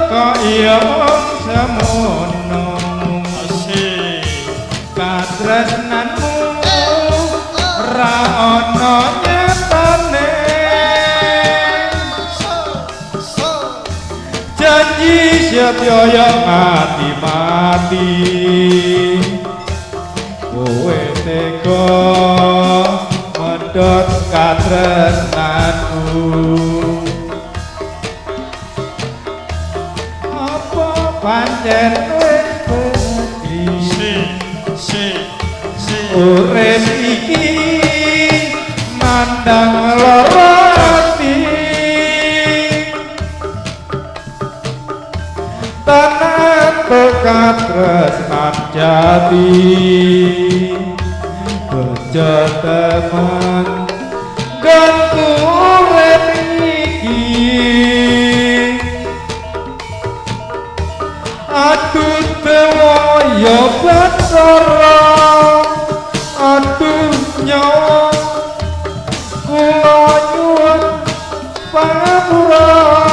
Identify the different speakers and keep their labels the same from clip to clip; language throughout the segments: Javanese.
Speaker 1: kok iya semono katresnanmu ra ono nyatane janji setyaya mati-mati kowe tega medhot katresnanku apa pancen wis urip iki mandang lara ati tenan katresnan jati bejo temen ganku urip iki aduh dewa ya batsara aduh nyawa kula nyuwun pangapura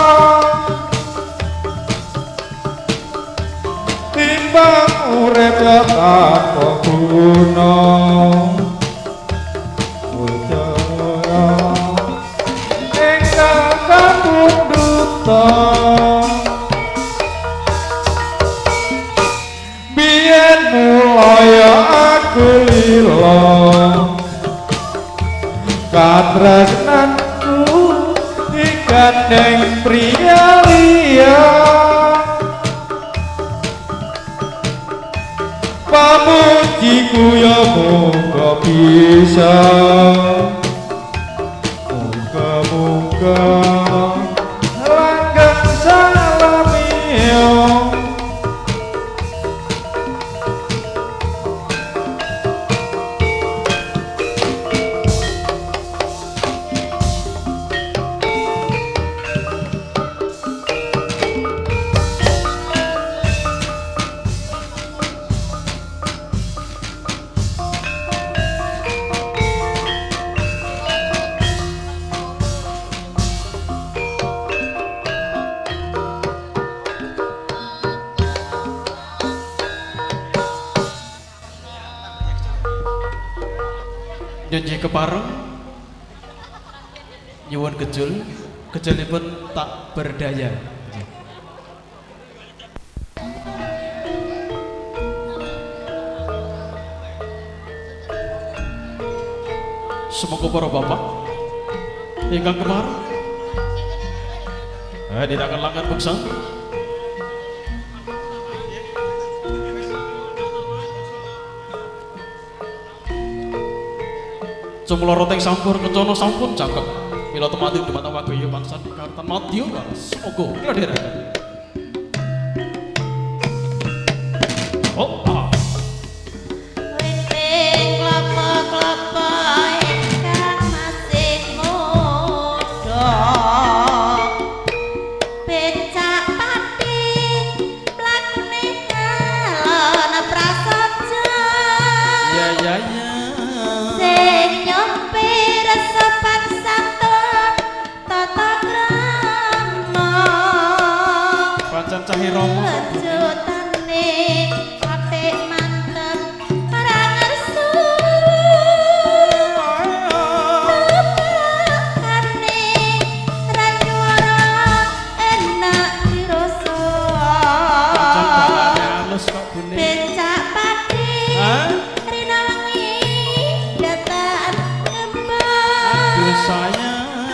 Speaker 1: timbang urip ya tanpa guna ucara ingkang kapunduta biyen mulaya aku lila katresnanku digandeng pria liya pamujiku ya muga bisa muga-muga langgeng salamiyo
Speaker 2: nyanyi kepareng nyuwun kejulipun tak berdaya semoga para bapak ingkang kepareng ditakan langan beksan Cumloro teng sampur kencana sampun cakep. Mila temati dumateng wagaya bangsa dikartan madya semoga kadherekaken. Oh. Cahe Rama
Speaker 3: lanjutane atik mantep ora ngersu ane ranyuara enak dirasa
Speaker 2: pancen balane alus kok bune
Speaker 3: becak pati rina wengi datan ngembang
Speaker 2: aduh sayang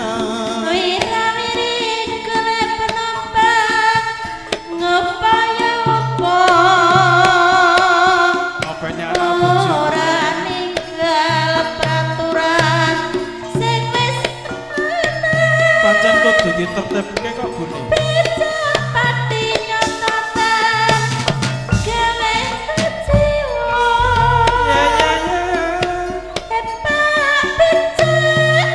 Speaker 2: pancen kudu ditertibke kok Bune.
Speaker 3: Becak pati nyototan gawe jiwa.
Speaker 2: Ya.
Speaker 3: Epak becak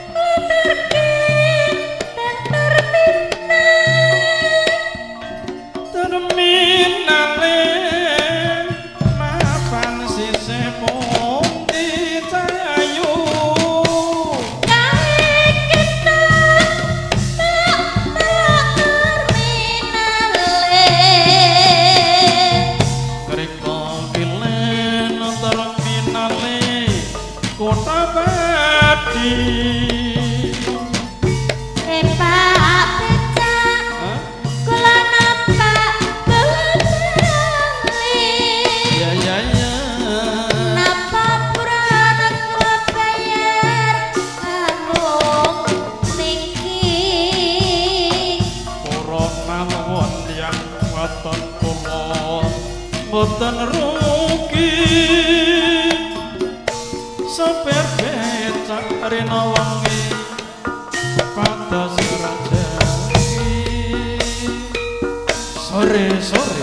Speaker 2: terminale mapan sisih pundi cahayu
Speaker 3: gawe kita
Speaker 2: rena wengi padas rajaki sore-sore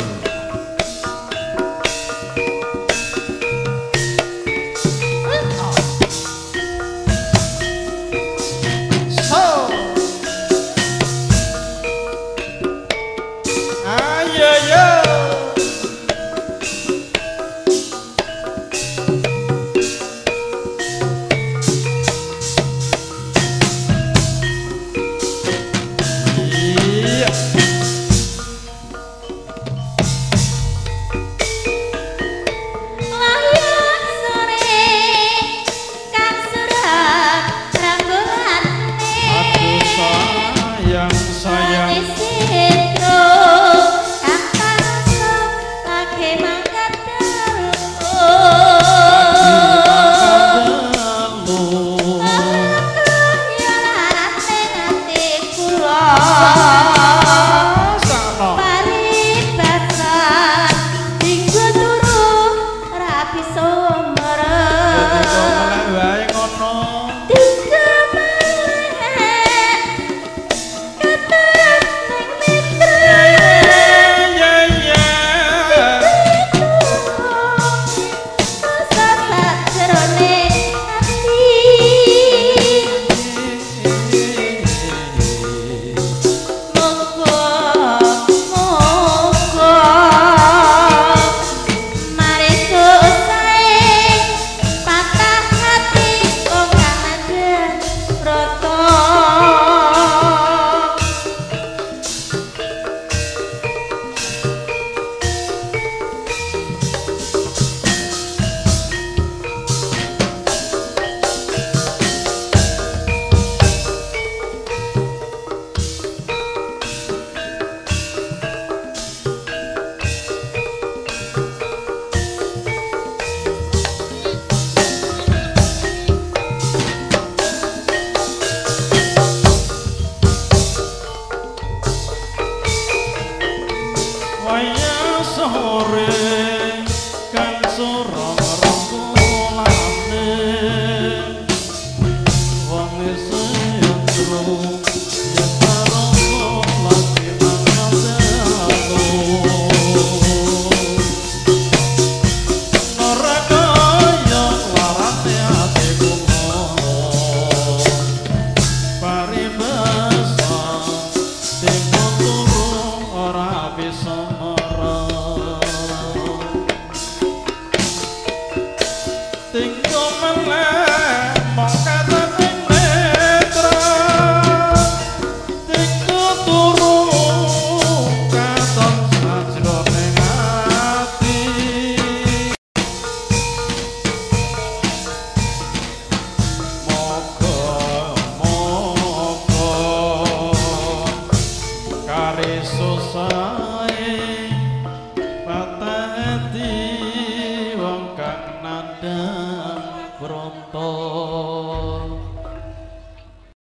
Speaker 1: susah